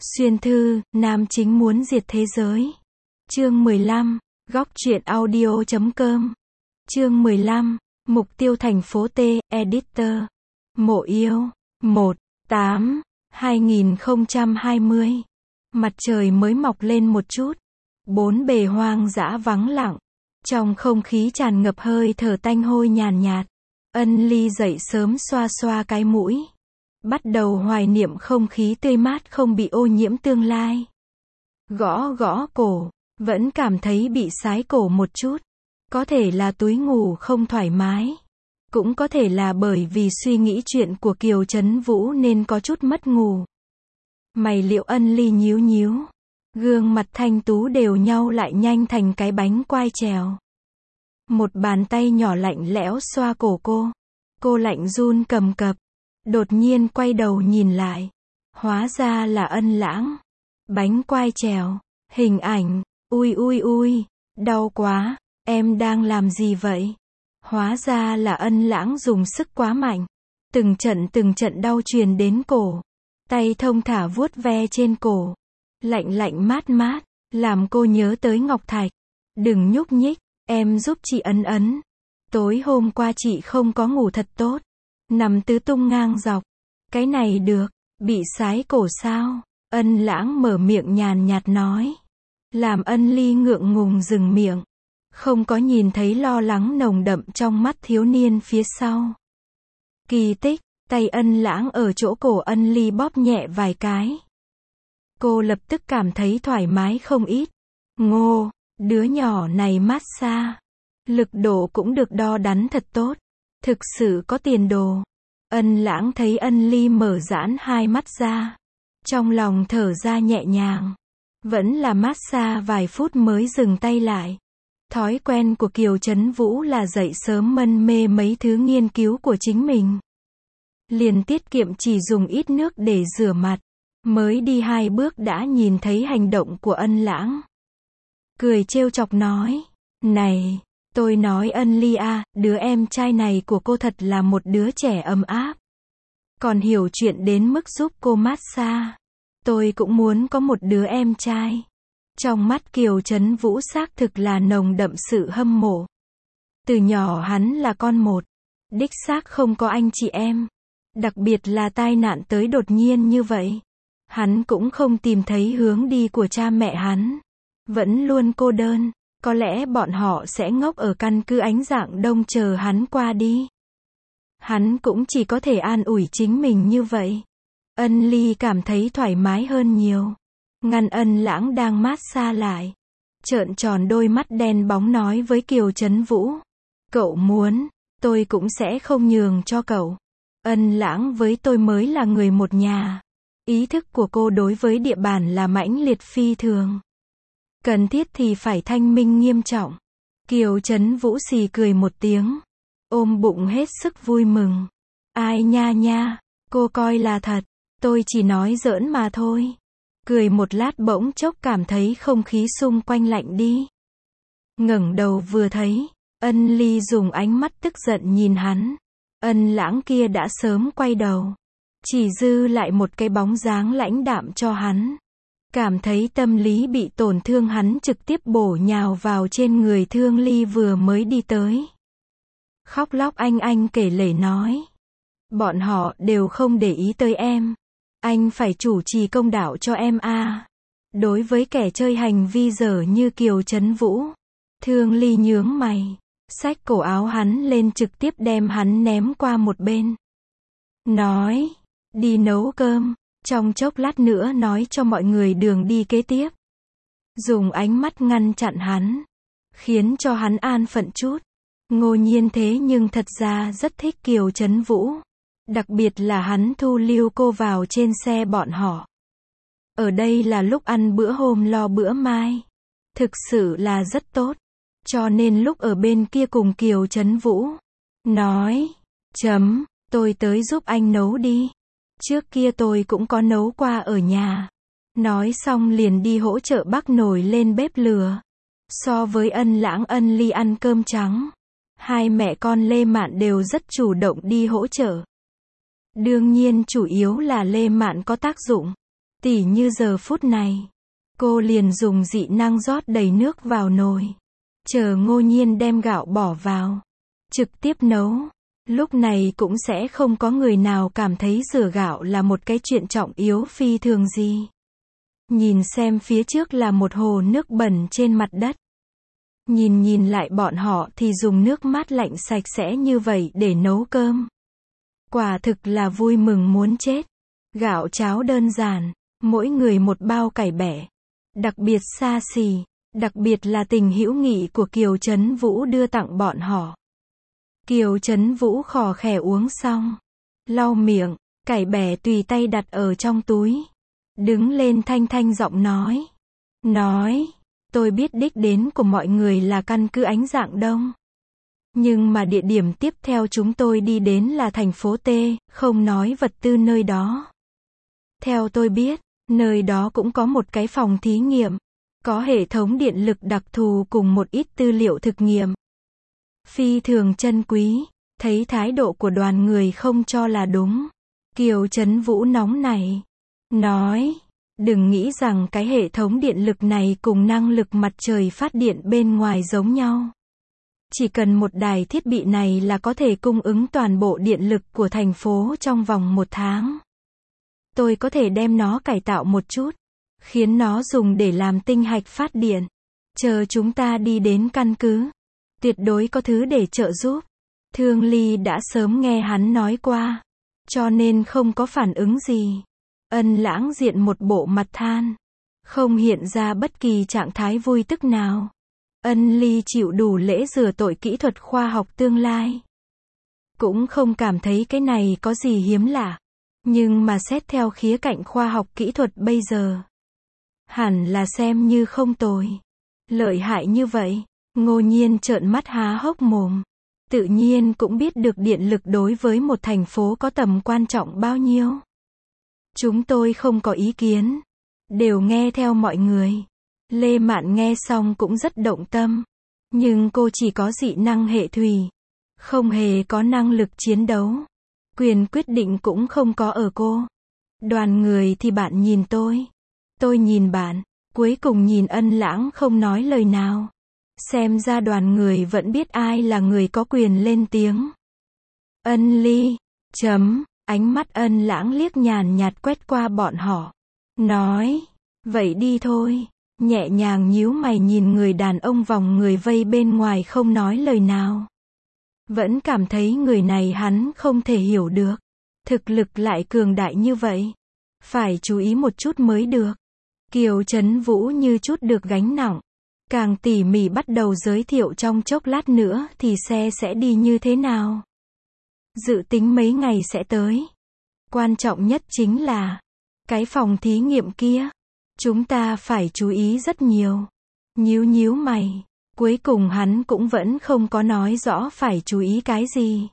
Xuyên thư, nam chính muốn diệt thế giới. Chương 15, góc truyện audio.com. Chương 15, mục tiêu thành phố T, editor. Mộ yêu, 1/8/2020. Mặt trời mới mọc lên một chút. Bốn bề hoang dã vắng lặng. Trong không khí tràn ngập hơi thở tanh hôi nhàn nhạt. Ân Ly dậy sớm xoa xoa cái mũi. Bắt đầu hoài niệm không khí tươi mát không bị ô nhiễm tương lai. Gõ gõ cổ, vẫn cảm thấy bị sái cổ một chút. Có thể là túi ngủ không thoải mái. Cũng có thể là bởi vì suy nghĩ chuyện của Kiều Trấn Vũ nên có chút mất ngủ. Mày liệu Ân Ly nhíu nhíu. Gương mặt thanh tú đều nhau lại nhanh thành cái bánh quai trèo. Một bàn tay nhỏ lạnh lẽo xoa cổ cô. Cô lạnh run cầm cập. Đột nhiên quay đầu nhìn lại. Hóa ra là Ân Lãng. Bánh quai trèo. Hình ảnh. Ui ui ui. Đau quá. Em đang làm gì vậy? Hóa ra là Ân Lãng dùng sức quá mạnh. Từng trận đau truyền đến cổ. Tay thông thả vuốt ve trên cổ. Lạnh lạnh mát mát. Làm cô nhớ tới Ngọc Thạch. Đừng nhúc nhích. Em giúp chị ấn ấn. Tối hôm qua chị không có ngủ thật tốt. Nằm tứ tung ngang dọc. Cái này được. Bị sái cổ sao? Ân Lãng mở miệng nhàn nhạt nói. Làm Ân Ly ngượng ngùng dừng miệng. Không có nhìn thấy lo lắng nồng đậm trong mắt thiếu niên phía sau. Kỳ tích, tay Ân Lãng ở chỗ cổ Ân Ly bóp nhẹ vài cái. Cô lập tức cảm thấy thoải mái không ít. Ngô, đứa nhỏ này massage. Lực độ cũng được đo đắn thật tốt. Thực sự có tiền đồ. Ân Lãng thấy Ân Ly mở giãn hai mắt ra. Trong lòng thở ra nhẹ nhàng. Vẫn là massage vài phút mới dừng tay lại. Thói quen của Kiều Trấn Vũ là dậy sớm mân mê mấy thứ nghiên cứu của chính mình. Liền tiết kiệm chỉ dùng ít nước để rửa mặt. Mới đi 2 bước đã nhìn thấy hành động của Ân Lãng. Cười trêu chọc nói. Này, tôi nói Ân Ly à, đứa em trai này của cô thật là một đứa trẻ ấm áp. Còn hiểu chuyện đến mức giúp cô massage. Tôi cũng muốn có một đứa em trai. Trong mắt Kiều Trấn Vũ xác thực là nồng đậm sự hâm mộ. Từ nhỏ hắn là con một. Đích xác không có anh chị em. Đặc biệt là tai nạn tới đột nhiên như vậy. Hắn cũng không tìm thấy hướng đi của cha mẹ hắn. Vẫn luôn cô đơn. Có lẽ bọn họ sẽ ngốc ở căn cứ Ánh Dạng Đông chờ hắn qua đi. Hắn cũng chỉ có thể an ủi chính mình như vậy. Ân Ly cảm thấy thoải mái hơn nhiều. Ngăn Ân Lãng đang massage lại. Trợn tròn đôi mắt đen bóng nói với Kiều Trấn Vũ. Cậu muốn, tôi cũng sẽ không nhường cho cậu. Ân Lãng với tôi mới là người một nhà. Ý thức của cô đối với địa bàn là mãnh liệt phi thường. Cần thiết thì phải thanh minh nghiêm trọng. Kiều Trấn Vũ xì cười một tiếng. Ôm bụng hết sức vui mừng. Ai nha nha, cô coi là thật. Tôi chỉ nói giỡn mà thôi. Cười một lát bỗng chốc cảm thấy không khí xung quanh lạnh đi. Ngẩng đầu vừa thấy, Ân Ly dùng ánh mắt tức giận nhìn hắn. Ân Lãng kia đã sớm quay đầu. Chỉ dư lại một cái bóng dáng lãnh đạm cho hắn. Cảm thấy tâm lý bị tổn thương hắn trực tiếp bổ nhào vào trên người Thương Ly vừa mới đi tới. Khóc lóc anh kể lể nói. Bọn họ đều không để ý tới em. Anh phải chủ trì công đạo cho em à. Đối với kẻ chơi hành vi dở như Kiều Trấn Vũ. Thương Ly nhướng mày. Xách cổ áo hắn lên trực tiếp đem hắn ném qua một bên. Nói. Đi nấu cơm. Trong chốc lát nữa nói cho mọi người đường đi kế tiếp. Dùng ánh mắt ngăn chặn hắn. Khiến cho hắn an phận chút. Ngô Nhiên thế nhưng thật ra rất thích Kiều Trấn Vũ. Đặc biệt là hắn thu lưu cô vào trên xe bọn họ. Ở đây là lúc ăn bữa hôm lo bữa mai. Thực sự là rất tốt. Cho nên lúc ở bên kia cùng Kiều Trấn Vũ. Nói. Tôi tới giúp anh nấu đi. Trước kia tôi cũng có nấu qua ở nhà. Nói xong liền đi hỗ trợ bắc nồi lên bếp lửa. So với Ân Lãng Ân Ly ăn cơm trắng. Hai mẹ con Lê Mạn đều rất chủ động đi hỗ trợ. Đương nhiên chủ yếu là Lê Mạn có tác dụng. Tỉ như giờ phút này, cô liền dùng dị năng rót đầy nước vào nồi. Chờ Ngô Nhiên đem gạo bỏ vào. Trực tiếp nấu. Lúc này cũng sẽ không có người nào cảm thấy rửa gạo là một cái chuyện trọng yếu phi thường gì. Nhìn xem phía trước là một hồ nước bẩn trên mặt đất. Nhìn lại bọn họ thì dùng nước mát lạnh sạch sẽ như vậy để nấu cơm. Quả thực là vui mừng muốn chết. Gạo cháo đơn giản, mỗi người một bao cải bẻ. Đặc biệt xa xỉ, đặc biệt là tình hữu nghị của Kiều Trấn Vũ đưa tặng bọn họ. Kiều Trấn Vũ khò khè uống xong, lau miệng, cải bẻ tùy tay đặt ở trong túi. Đứng lên thanh giọng nói, tôi biết đích đến của mọi người là căn cứ Ánh Dạng Đông. Nhưng mà địa điểm tiếp theo chúng tôi đi đến là thành phố T, không nói vật tư nơi đó. Theo tôi biết, nơi đó cũng có một cái phòng thí nghiệm, có hệ thống điện lực đặc thù cùng một ít tư liệu thực nghiệm. Phi thường chân quý, thấy thái độ của đoàn người không cho là đúng. Kiều Trấn Vũ nóng nảy, nói, đừng nghĩ rằng cái hệ thống điện lực này cùng năng lực mặt trời phát điện bên ngoài giống nhau. Chỉ cần một đài thiết bị này là có thể cung ứng toàn bộ điện lực của thành phố trong vòng 1 tháng. Tôi có thể đem nó cải tạo một chút, khiến nó dùng để làm tinh hạch phát điện. Chờ chúng ta đi đến căn cứ, tuyệt đối có thứ để trợ giúp. Thương Ly đã sớm nghe hắn nói qua, cho nên không có phản ứng gì. Ân Lãng diện một bộ mặt than, không hiện ra bất kỳ trạng thái vui tức nào. Ân Ly chịu đủ lễ rửa tội kỹ thuật khoa học tương lai. Cũng không cảm thấy cái này có gì hiếm lạ. Nhưng mà xét theo khía cạnh khoa học kỹ thuật bây giờ, hẳn là xem như không tồi. Lợi hại như vậy, Ngô Nhiên trợn mắt há hốc mồm. Tự nhiên cũng biết được điện lực đối với một thành phố có tầm quan trọng bao nhiêu. Chúng tôi không có ý kiến, đều nghe theo mọi người. Lê Mạn nghe xong cũng rất động tâm, nhưng cô chỉ có dị năng hệ thủy, không hề có năng lực chiến đấu. Quyền quyết định cũng không có ở cô. Đoàn người thì bạn nhìn tôi nhìn bạn, cuối cùng nhìn Ân Lãng không nói lời nào. Xem ra đoàn người vẫn biết ai là người có quyền lên tiếng. Ân Ly, ánh mắt Ân Lãng liếc nhàn nhạt quét qua bọn họ. Nói, vậy đi thôi. Nhẹ nhàng nhíu mày nhìn người đàn ông vòng người vây bên ngoài không nói lời nào. Vẫn cảm thấy người này hắn không thể hiểu được. Thực lực lại cường đại như vậy. Phải chú ý một chút mới được. Kiều Trấn Vũ như chút được gánh nặng. Càng tỉ mỉ bắt đầu giới thiệu trong chốc lát nữa thì xe sẽ đi như thế nào. Dự tính mấy ngày sẽ tới. Quan trọng nhất chính là cái phòng thí nghiệm kia. Chúng ta phải chú ý rất nhiều. Nhíu mày. Cuối cùng hắn cũng vẫn không có nói rõ phải chú ý cái gì.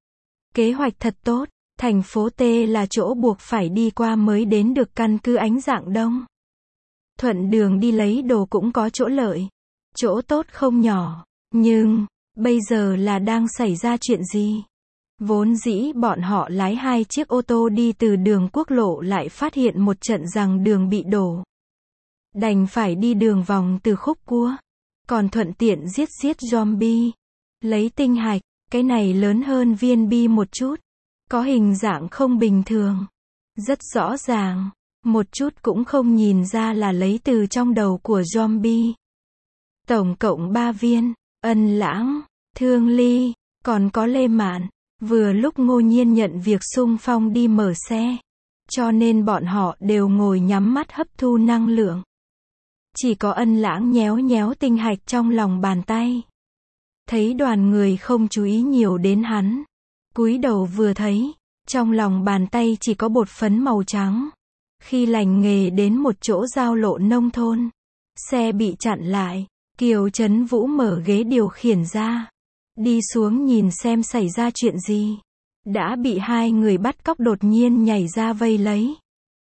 Kế hoạch thật tốt. Thành phố T là chỗ buộc phải đi qua mới đến được căn cứ Ánh Dạng Đông. Thuận đường đi lấy đồ cũng có chỗ lợi. Chỗ tốt không nhỏ. Nhưng, bây giờ là đang xảy ra chuyện gì? Vốn dĩ bọn họ lái 2 chiếc ô tô đi từ đường quốc lộ lại phát hiện một trận rằng đường bị đổ. Đành phải đi đường vòng từ khúc cua. Còn thuận tiện giết zombie. Lấy tinh hạch, cái này lớn hơn viên bi một chút. Có hình dạng không bình thường. Rất rõ ràng. Một chút cũng không nhìn ra là lấy từ trong đầu của zombie. Tổng cộng 3 viên. Ân Lãng, Thương Ly, còn có Lê Mạn. Vừa lúc Ngô Nhiên nhận việc xung phong đi mở xe. Cho nên bọn họ đều ngồi nhắm mắt hấp thu năng lượng. Chỉ có Ân Lãng nhéo tinh hạch trong lòng bàn tay. Thấy đoàn người không chú ý nhiều đến hắn. Cúi đầu vừa thấy, trong lòng bàn tay chỉ có bột phấn màu trắng. Khi lành nghề đến một chỗ giao lộ nông thôn, xe bị chặn lại, Kiều Trấn Vũ mở ghế điều khiển ra. Đi xuống nhìn xem xảy ra chuyện gì. Đã bị 2 người bắt cóc đột nhiên nhảy ra vây lấy.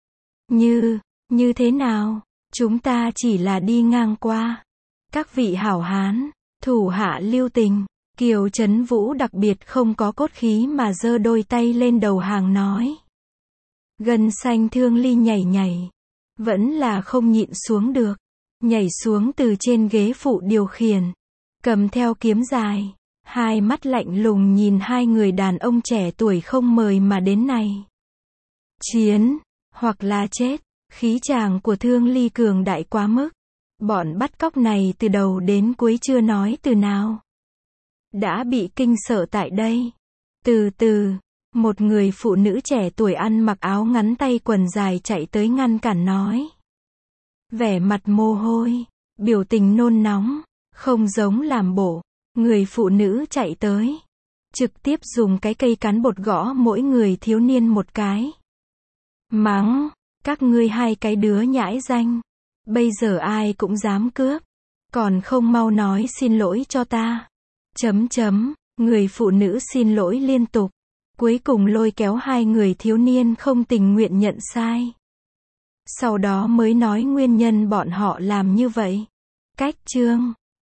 Như thế nào? Chúng ta chỉ là đi ngang qua. Các vị hảo hán, thủ hạ lưu tình. Kiều Trấn Vũ đặc biệt không có cốt khí mà giơ đôi tay lên đầu hàng nói. Gân xanh Thương Ly nhảy. Vẫn là không nhịn xuống được. Nhảy xuống từ trên ghế phụ điều khiển. Cầm theo kiếm dài. Hai mắt lạnh lùng nhìn hai người đàn ông trẻ tuổi không mời mà đến này. Chiến, hoặc là chết. Khí tràng của Thương Ly cường đại quá mức. Bọn bắt cóc này từ đầu đến cuối chưa nói từ nào. Đã bị kinh sợ tại đây. Từ từ, một người phụ nữ trẻ tuổi ăn mặc áo ngắn tay quần dài chạy tới ngăn cản nói. Vẻ mặt mồ hôi, biểu tình nôn nóng, không giống làm bộ. Người phụ nữ chạy tới. Trực tiếp dùng cái cây cán bột gõ mỗi người thiếu niên một cái. Mắng, các ngươi hai cái đứa nhãi danh. Bây giờ ai cũng dám cướp. Còn không mau nói xin lỗi cho ta. Người phụ nữ xin lỗi liên tục. Cuối cùng lôi kéo hai người thiếu niên không tình nguyện nhận sai. Sau đó mới nói nguyên nhân bọn họ làm như vậy. Cách chương